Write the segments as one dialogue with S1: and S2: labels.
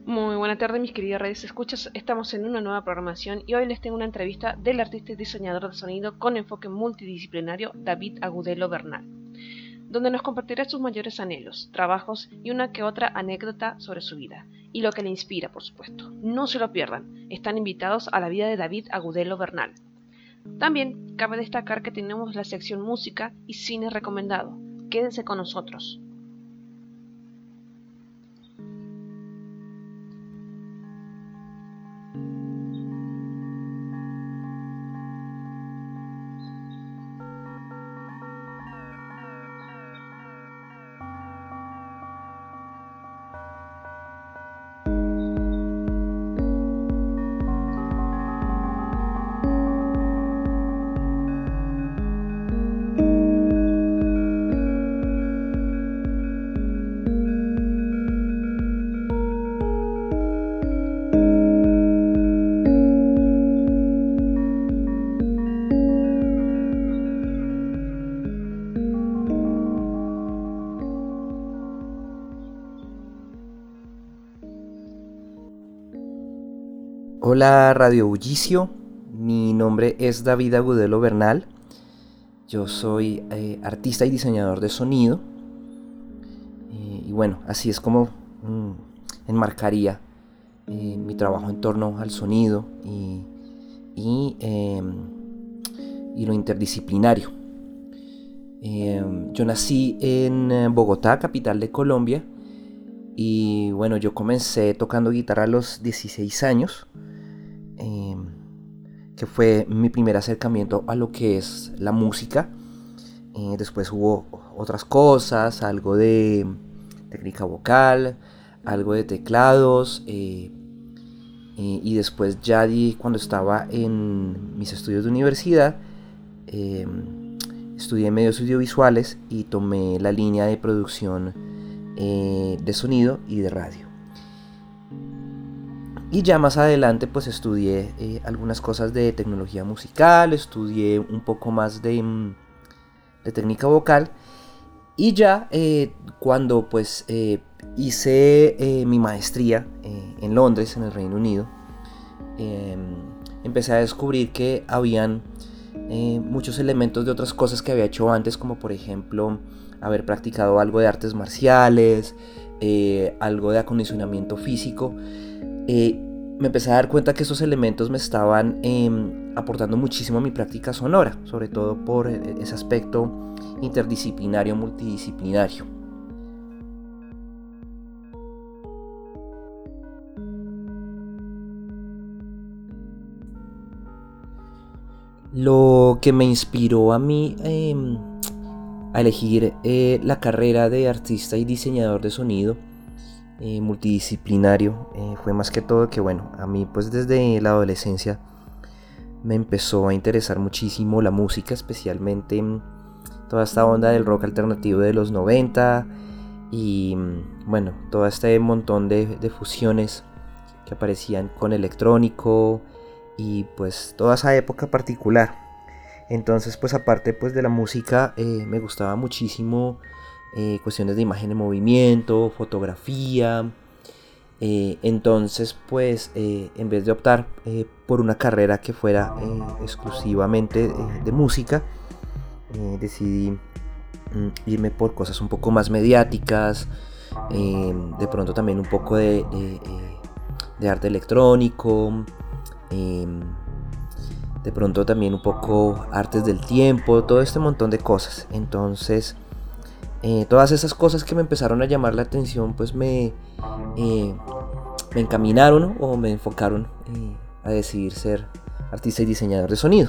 S1: Muy buena tarde, mis queridas redes escuchas. Estamos en una nueva programación y hoy les tengo una entrevista del artista y diseñador de sonido con enfoque multidisciplinario David Agudelo Bernal, donde nos compartirá sus mayores anhelos, trabajos y una que otra anécdota sobre su vida y lo que le inspira, por supuesto. No se lo pierdan, están invitados a la vida de David Agudelo Bernal. También cabe destacar que tenemos la sección música y cine recomendado. Quédense con nosotros.
S2: Hola Radio Bullicio, mi nombre es David Agudelo Bernal, yo soy artista y diseñador de sonido y bueno, así es como enmarcaría mi trabajo en torno al sonido y lo interdisciplinario. Yo nací en Bogotá, capital de Colombia, y bueno, yo comencé tocando guitarra a los 16 años. Que fue mi primer acercamiento a lo que es la música. Después hubo otras cosas, algo de técnica vocal, algo de teclados, y después ya cuando estaba en mis estudios de universidad, estudié medios audiovisuales y tomé la línea de producción de sonido y de radio. Y ya más adelante pues estudié algunas cosas de tecnología musical, estudié un poco más de técnica vocal. Y ya cuando pues hice mi maestría en Londres, en el Reino Unido, empecé a descubrir que habían muchos elementos de otras cosas que había hecho antes, como por ejemplo haber practicado algo de artes marciales, algo de acondicionamiento físico. Me empecé a dar cuenta que esos elementos me estaban aportando muchísimo a mi práctica sonora, sobre todo por ese aspecto interdisciplinario, multidisciplinario. Lo que me inspiró a mí a elegir la carrera de artista y diseñador de sonido multidisciplinario fue más que todo que bueno, a mí pues desde la adolescencia me empezó a interesar muchísimo la música, especialmente toda esta onda del rock alternativo de los 90 y bueno, todo este montón de fusiones que aparecían con electrónico y pues toda esa época particular. Entonces pues aparte pues de la música me gustaba muchísimo cuestiones de imagen en movimiento, fotografía. Entonces pues en vez de optar por una carrera que fuera exclusivamente de música, decidí irme por cosas un poco más mediáticas, de pronto también un poco de arte electrónico, de pronto también un poco artes del tiempo, todo este montón de cosas. Entonces todas esas cosas que me empezaron a llamar la atención pues me encaminaron, ¿no? O me enfocaron a decidir ser artista y diseñador de sonido.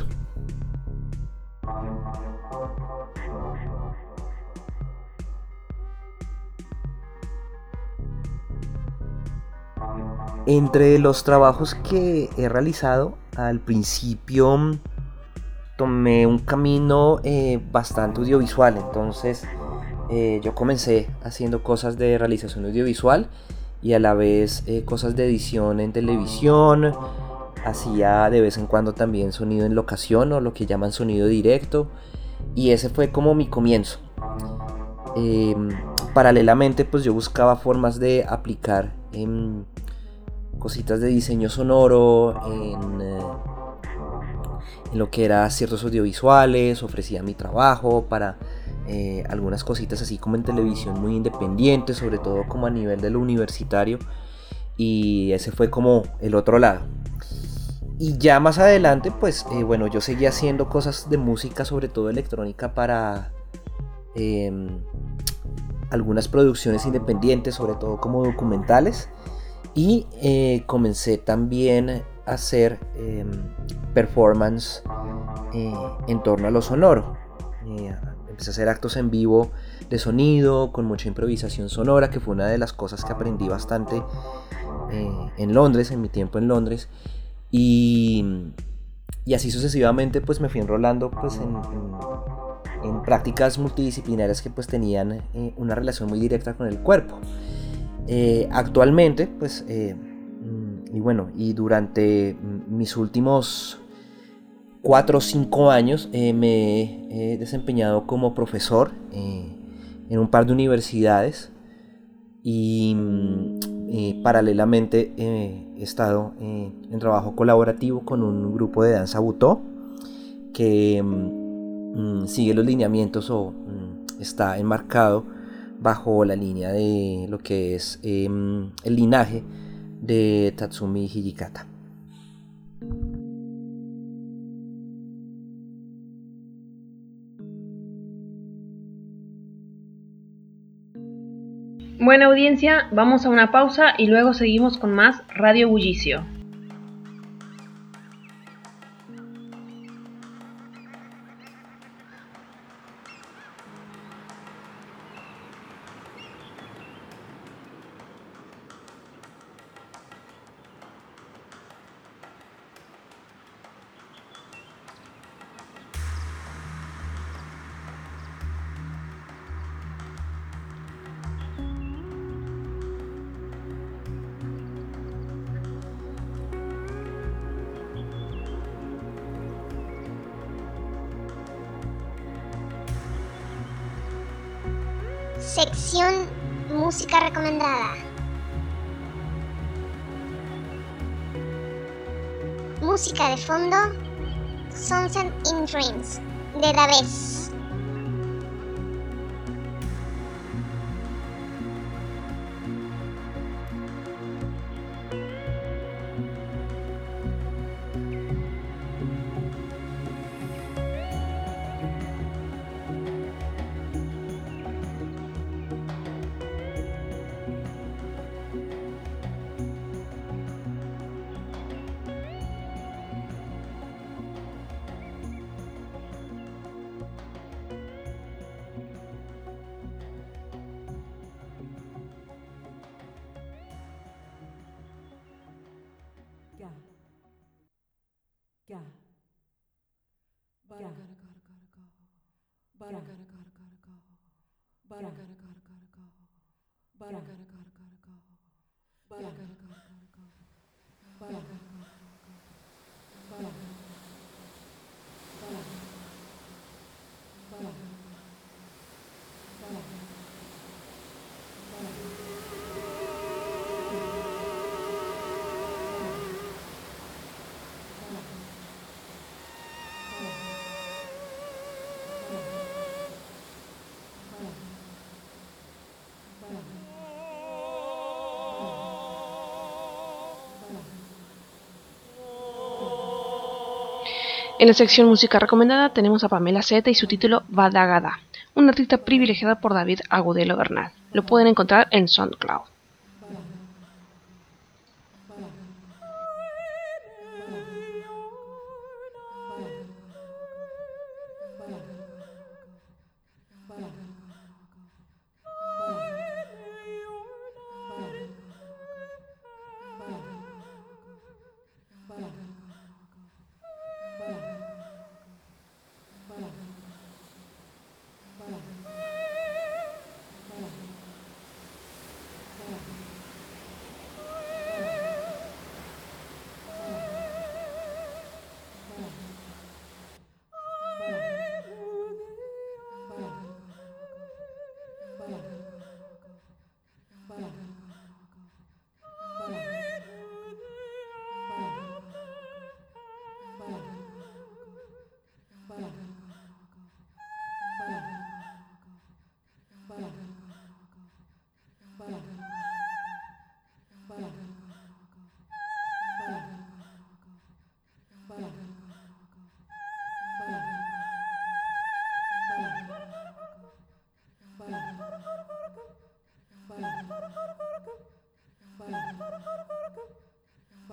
S2: Entre los trabajos que he realizado, al principio tomé un camino bastante audiovisual. Entonces yo comencé haciendo cosas de realización audiovisual y a la vez cosas de edición en televisión. Hacía de vez en cuando también sonido en locación, o lo que llaman sonido directo, y ese fue como mi comienzo. Paralelamente pues yo buscaba formas de aplicar cositas de diseño sonoro, en lo que era ciertos audiovisuales, ofrecía mi trabajo para algunas cositas así como en televisión muy independientes, sobre todo como a nivel de lo universitario, y ese fue como el otro lado. Y ya más adelante pues bueno, yo seguía haciendo cosas de música, sobre todo electrónica, para algunas producciones independientes, sobre todo como documentales, y comencé también a hacer performance en torno a lo sonoro. Empecé a hacer actos en vivo de sonido, con mucha improvisación sonora, que fue una de las cosas que aprendí bastante en Londres, en mi tiempo en Londres. Y así sucesivamente pues me fui enrolando pues en prácticas multidisciplinarias que pues tenían una relación muy directa con el cuerpo. Actualmente pues y bueno, y durante mis últimos 4 o 5 años me he desempeñado como profesor en un par de universidades, y paralelamente he estado en trabajo colaborativo con un grupo de danza butó que sigue los lineamientos o está enmarcado bajo la línea de lo que es el linaje de Tatsumi Hijikata.
S1: Buena audiencia, vamos a una pausa y luego seguimos con más Radio Bullicio.
S3: Sección Música Recomendada. Música de fondo, Sunset in Dreams, de Davés.
S1: En la sección música recomendada tenemos a Pamela Zeta y su título Badagada, una artista privilegiada por David Agudelo Bernal. Lo pueden encontrar en SoundCloud.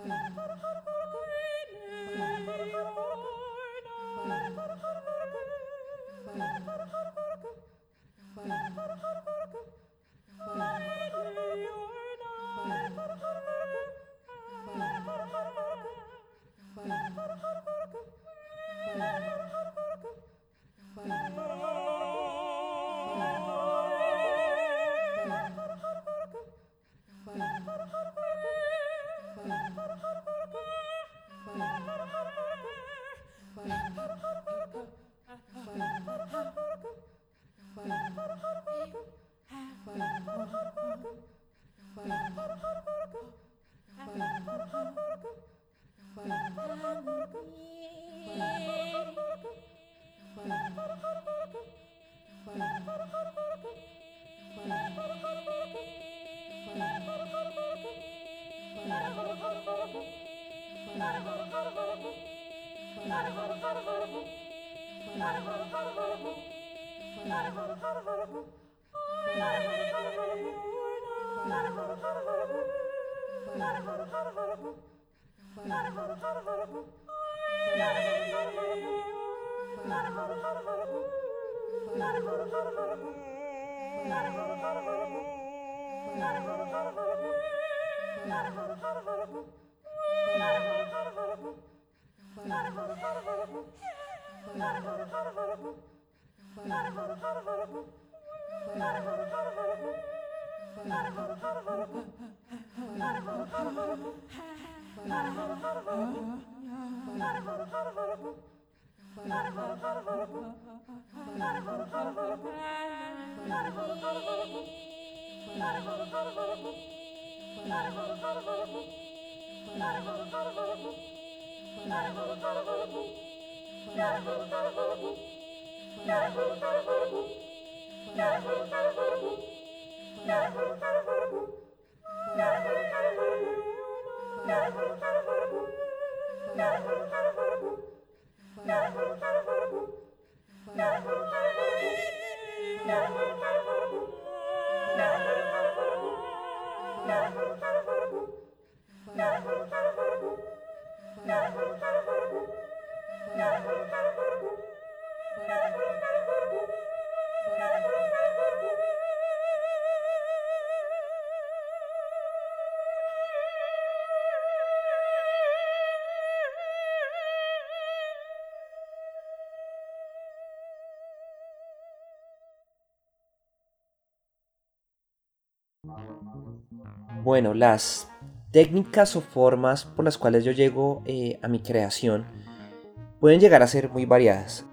S2: Bueno, las técnicas o formas por las cuales yo llego a mi creación pueden llegar a ser muy variadas.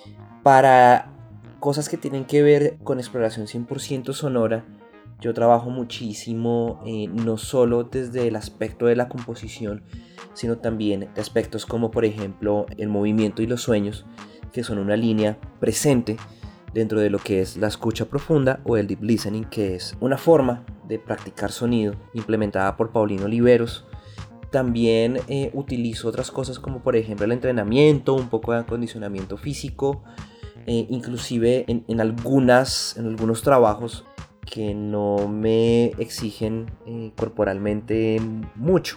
S2: Para cosas que tienen que ver con exploración 100% sonora, yo trabajo muchísimo, no solo desde el aspecto de la composición, sino también de aspectos como por ejemplo el movimiento y los sueños, que son una línea presente dentro de lo que es la escucha profunda o el deep listening, que es una forma de practicar sonido implementada por Paulino Oliveros. También utilizo otras cosas como por ejemplo el entrenamiento, un poco de acondicionamiento físico, inclusive en algunos trabajos que no me exigen corporalmente mucho.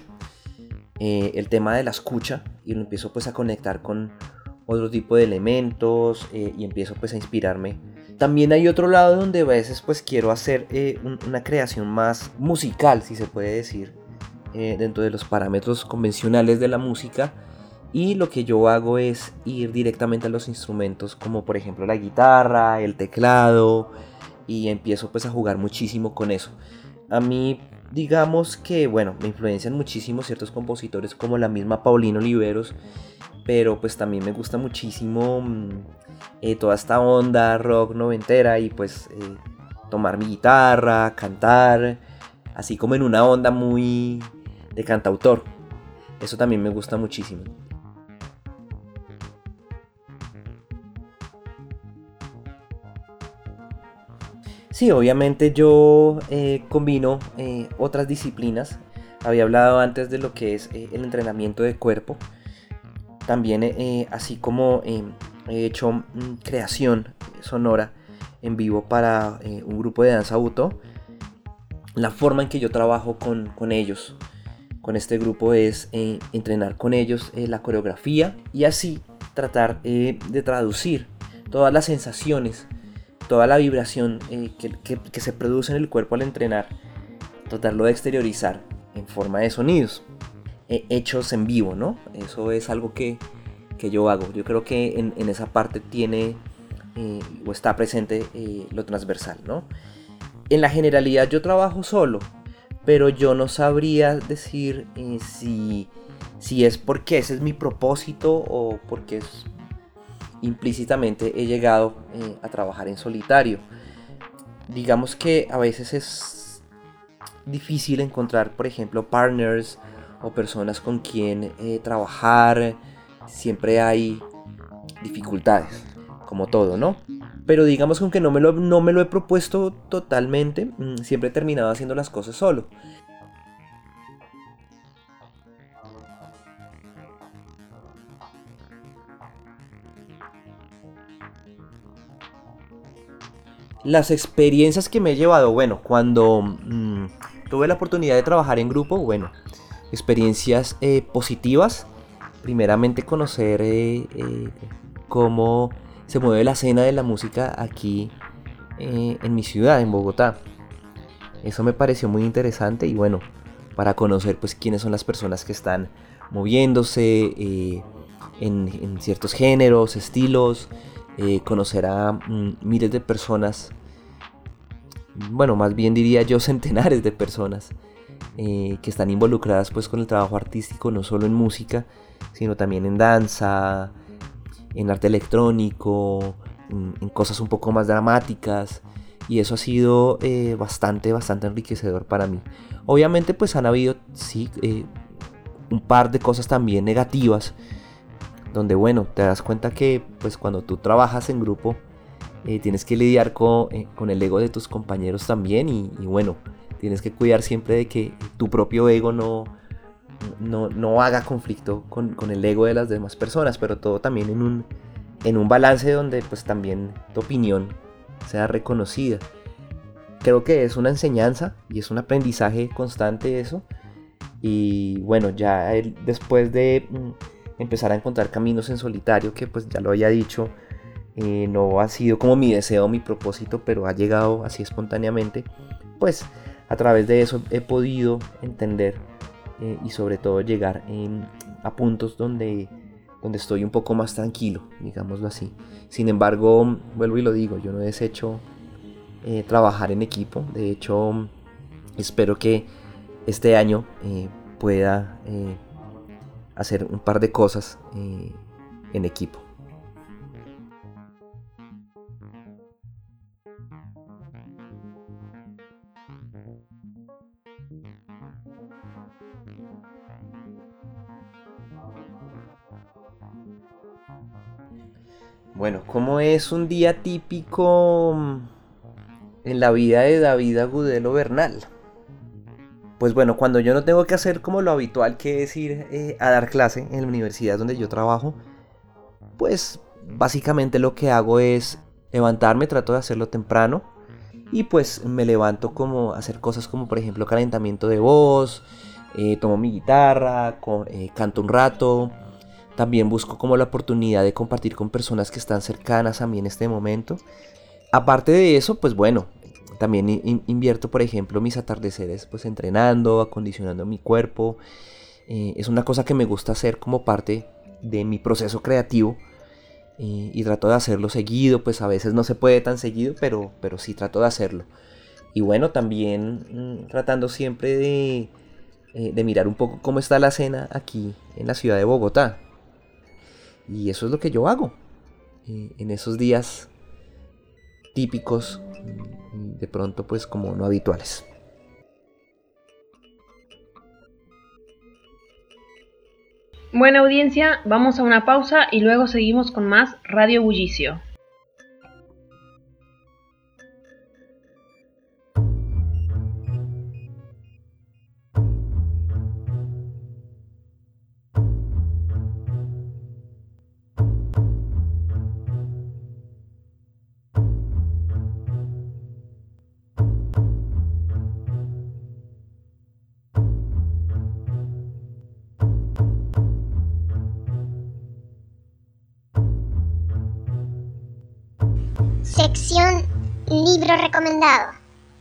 S2: El tema de la escucha, y lo empiezo pues a conectar con otro tipo de elementos y empiezo pues a inspirarme. También hay otro lado donde a veces pues quiero hacer una creación más musical, si se puede decir, dentro de los parámetros convencionales de la música, y lo que yo hago es ir directamente a los instrumentos como por ejemplo la guitarra, el teclado, y empiezo pues a jugar muchísimo con eso. A mí digamos que bueno, me influencian muchísimo ciertos compositores como la misma Paulino Oliveros, pero pues también me gusta muchísimo toda esta onda rock noventera y pues tomar mi guitarra, cantar, así como en una onda muy de cantautor. Eso también me gusta muchísimo. Sí, obviamente yo combino otras disciplinas. Había hablado antes de lo que es el entrenamiento de cuerpo. También así como he hecho creación sonora en vivo para un grupo de danza buto. La forma en que yo trabajo con ellos con este grupo es entrenar con ellos la coreografía y así tratar de traducir todas las sensaciones, toda la vibración que se produce en el cuerpo al entrenar, tratarlo de exteriorizar en forma de sonidos hechos en vivo, ¿no? Eso es algo que yo hago. Yo creo que en esa parte tiene o está presente lo transversal, ¿no? En la generalidad yo trabajo solo, pero yo no sabría decir si es porque ese es mi propósito o porque implícitamente he llegado a trabajar en solitario. Digamos que a veces es difícil encontrar, por ejemplo, partners o personas con quien trabajar. Siempre hay dificultades, como todo, ¿no? Pero digamos que aunque no me lo he propuesto totalmente, siempre he terminado haciendo las cosas solo. Las experiencias que me he llevado, bueno, cuando tuve la oportunidad de trabajar en grupo, bueno, experiencias positivas. Primeramente conocer cómo se mueve la escena de la música aquí en mi ciudad, en Bogotá. Eso me pareció muy interesante y bueno, para conocer pues quiénes son las personas que están moviéndose en ciertos géneros, estilos, conocer a miles de personas, bueno, más bien diría yo centenares de personas que están involucradas pues con el trabajo artístico, no solo en música, sino también en danza, en arte electrónico, en cosas un poco más dramáticas, y eso ha sido bastante enriquecedor para mí. Obviamente pues han habido sí un par de cosas también negativas, donde bueno, te das cuenta que pues cuando tú trabajas en grupo tienes que lidiar con el ego de tus compañeros también y bueno, tienes que cuidar siempre de que tu propio ego no haga conflicto con el ego de las demás personas, pero todo también en un balance donde pues también tu opinión sea reconocida. Creo que es una enseñanza y es un aprendizaje constante eso. Y bueno, ya después de empezar a encontrar caminos en solitario, que pues ya lo había dicho, no ha sido como mi deseo, mi propósito, pero ha llegado así espontáneamente, pues a través de eso he podido entender y sobre todo llegar a puntos donde estoy un poco más tranquilo, digámoslo así. Sin embargo, vuelvo y lo digo, yo no desecho trabajar en equipo. De hecho, espero que este año pueda hacer un par de cosas en equipo. Bueno, ¿cómo es un día típico en la vida de David Agudelo Bernal? Pues bueno, cuando yo no tengo que hacer como lo habitual, que es ir a dar clase en la universidad donde yo trabajo, pues básicamente lo que hago es levantarme, trato de hacerlo temprano y pues me levanto como a hacer cosas como por ejemplo calentamiento de voz, tomo mi guitarra, canto un rato. También busco como la oportunidad de compartir con personas que están cercanas a mí en este momento. Aparte de eso, pues bueno, también invierto, por ejemplo, mis atardeceres pues entrenando, acondicionando mi cuerpo. Es una cosa que me gusta hacer como parte de mi proceso creativo y trato de hacerlo seguido, pues a veces no se puede tan seguido, pero sí trato de hacerlo. Y bueno, también tratando siempre de mirar un poco cómo está la escena aquí en la ciudad de Bogotá. Y eso es lo que yo hago en esos días típicos, de pronto pues como no habituales.
S1: Buena audiencia, vamos a una pausa y luego seguimos con más Radio Bullicio.
S3: Sección Libro recomendado.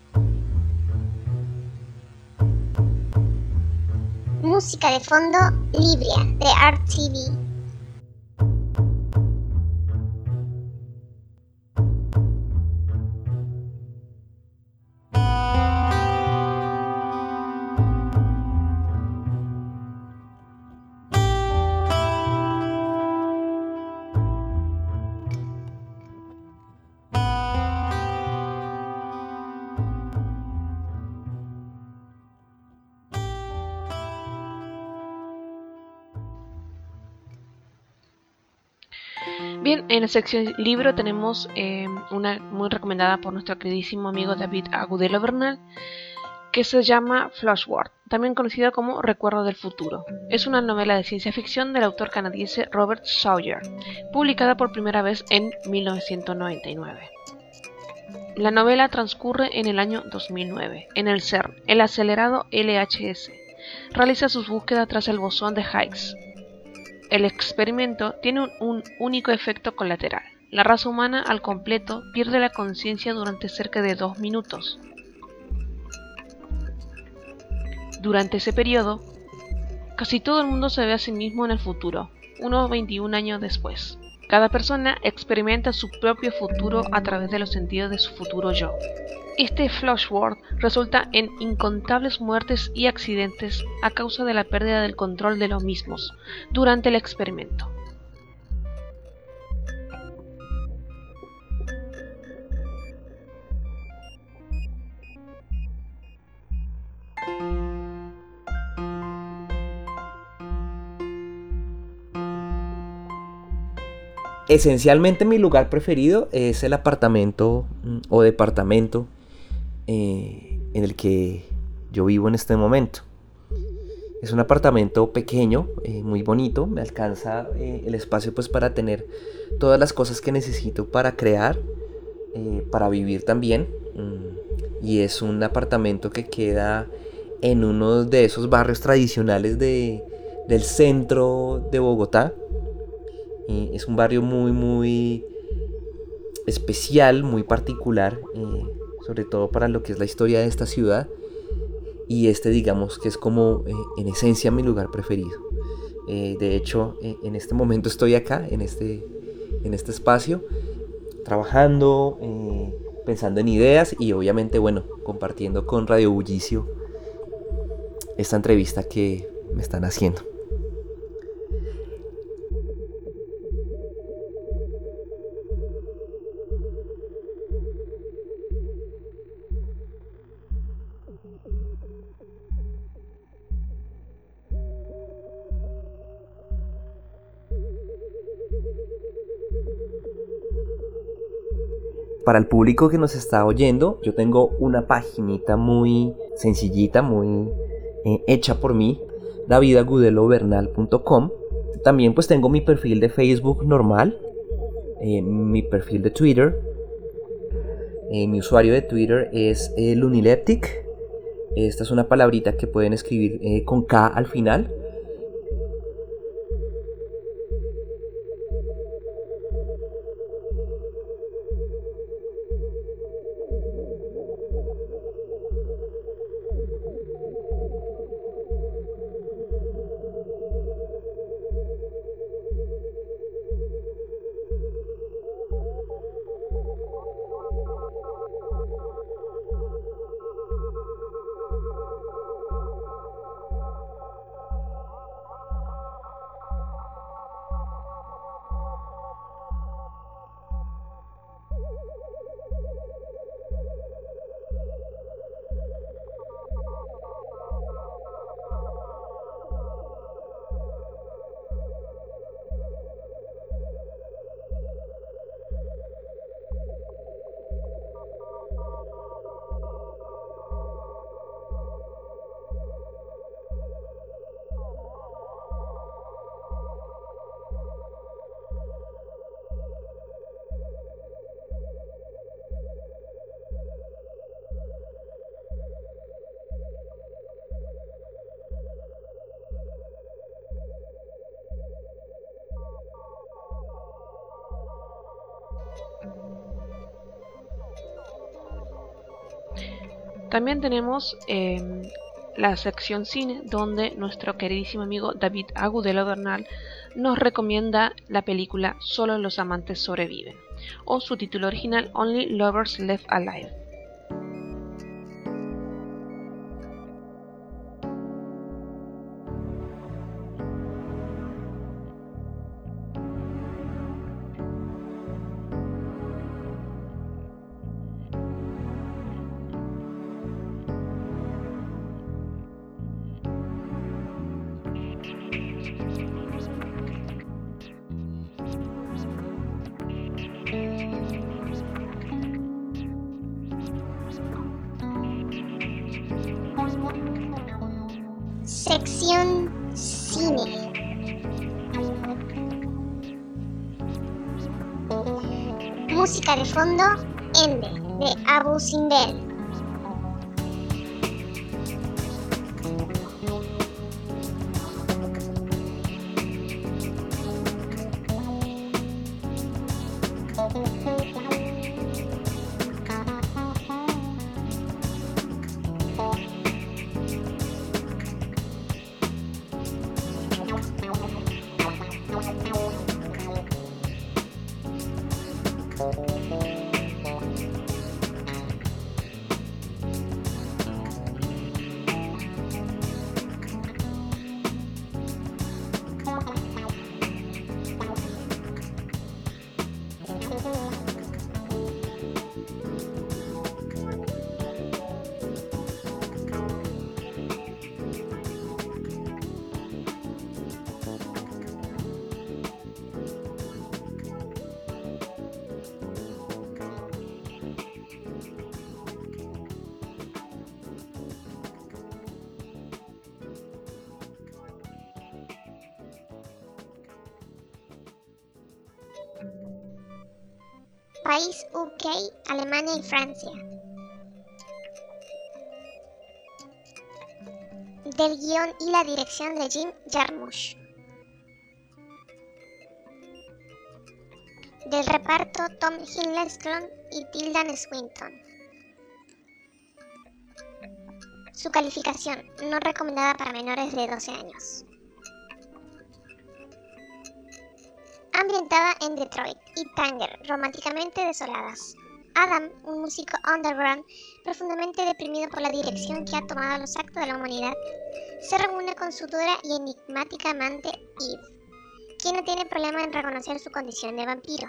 S3: Música de fondo Libria de Art TV.
S1: Bien, en la sección libro tenemos una muy recomendada por nuestro queridísimo amigo David Agudelo Bernal, que se llama Flashword, también conocida como Recuerdo del Futuro. Es una novela de ciencia ficción del autor canadiense Robert Sawyer, publicada por primera vez en 1999. La novela transcurre en el año 2009, en el CERN, el acelerado LHC. Realiza sus búsquedas tras el bosón de Higgs. El experimento tiene un único efecto colateral. La raza humana al completo pierde la conciencia durante cerca de 2 minutos. Durante ese periodo, casi todo el mundo se ve a sí mismo en el futuro, unos 21 años después. Cada persona experimenta su propio futuro a través de los sentidos de su futuro yo. Este Flashword resulta en incontables muertes y accidentes a causa de la pérdida del control de los mismos durante el experimento.
S2: Esencialmente mi lugar preferido es el apartamento o departamento en el que yo vivo en este momento. Es un apartamento pequeño, muy bonito, me alcanza el espacio pues para tener todas las cosas que necesito para crear, para vivir también. Y es un apartamento que queda en uno de esos barrios tradicionales del centro de Bogotá. Es un barrio muy especial, muy particular, sobre todo para lo que es la historia de esta ciudad. Y digamos que es como en esencia mi lugar preferido. De hecho, en este momento estoy acá, en este espacio, trabajando, pensando en ideas y obviamente, bueno, compartiendo con Radio Bullicio esta entrevista que me están haciendo. Para el público que nos está oyendo, yo tengo una paginita muy sencillita, muy hecha por mí, davidagudelo.com. También pues tengo mi perfil de Facebook normal, mi perfil de Twitter. Mi usuario de Twitter es Lunileptic. Esta es una palabrita que pueden escribir con K al final.
S1: También tenemos la sección cine, donde nuestro queridísimo amigo David Agudelo Bernal nos recomienda la película Solo los amantes sobreviven, o su título original Only Lovers Left Alive.
S3: Sección cine. Música de fondo, Ende, de Abu Simbel. País UK, Alemania y Francia. Del guión y la dirección de Jim Jarmusch. Del reparto Tom Hiddleston y Tilda Swinton. Su calificación, no recomendada para menores de 12 años. Ambientada en Detroit y Tánger, románticamente desoladas. Adam, un músico underground profundamente deprimido por la dirección que ha tomado los actos de la humanidad, se reúne con su dura y enigmática amante Eve, quien no tiene problema en reconocer su condición de vampiro.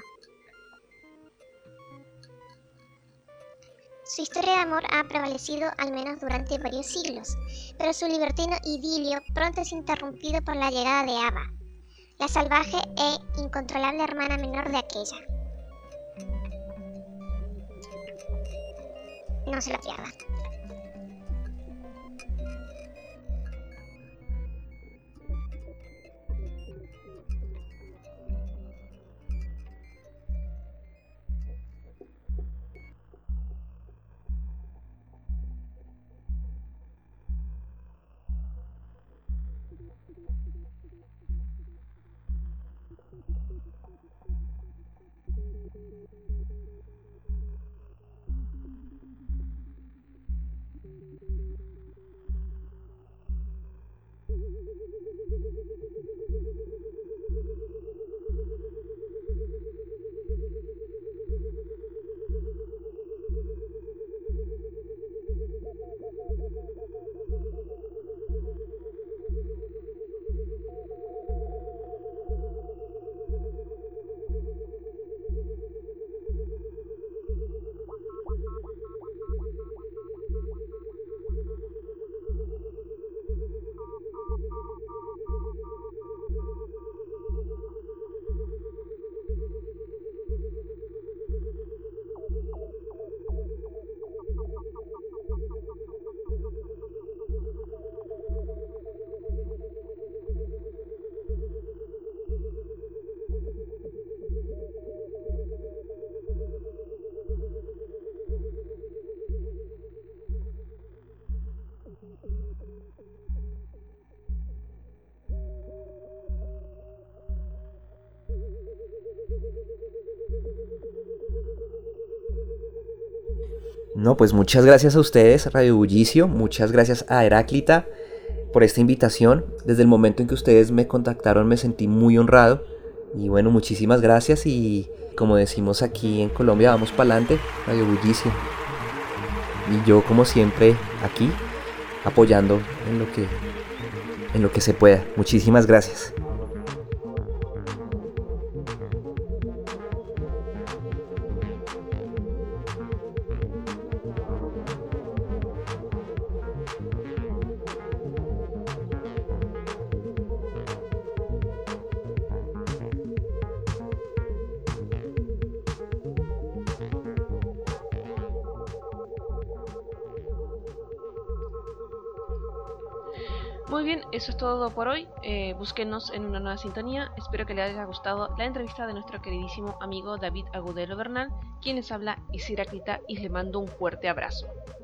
S3: Su historia de amor ha prevalecido al menos durante varios siglos, pero su libertino idilio pronto es interrumpido por la llegada de Ava, la salvaje e incontrolable hermana menor de aquella. No se lo pierdan.
S2: No, pues muchas gracias a ustedes, Radio Bullicio, muchas gracias a Heráclita por esta invitación. Desde el momento en que ustedes me contactaron me sentí muy honrado. Y bueno, muchísimas gracias y como decimos aquí en Colombia, vamos para adelante, Radio Bullicio. Y yo como siempre aquí apoyando en lo que se pueda. Muchísimas gracias.
S1: Muy bien, eso es todo por hoy. Búsquenos en una nueva sintonía. Espero que les haya gustado la entrevista de nuestro queridísimo amigo David Agudelo Bernal, quien les habla es Heráclita y les mando un fuerte abrazo.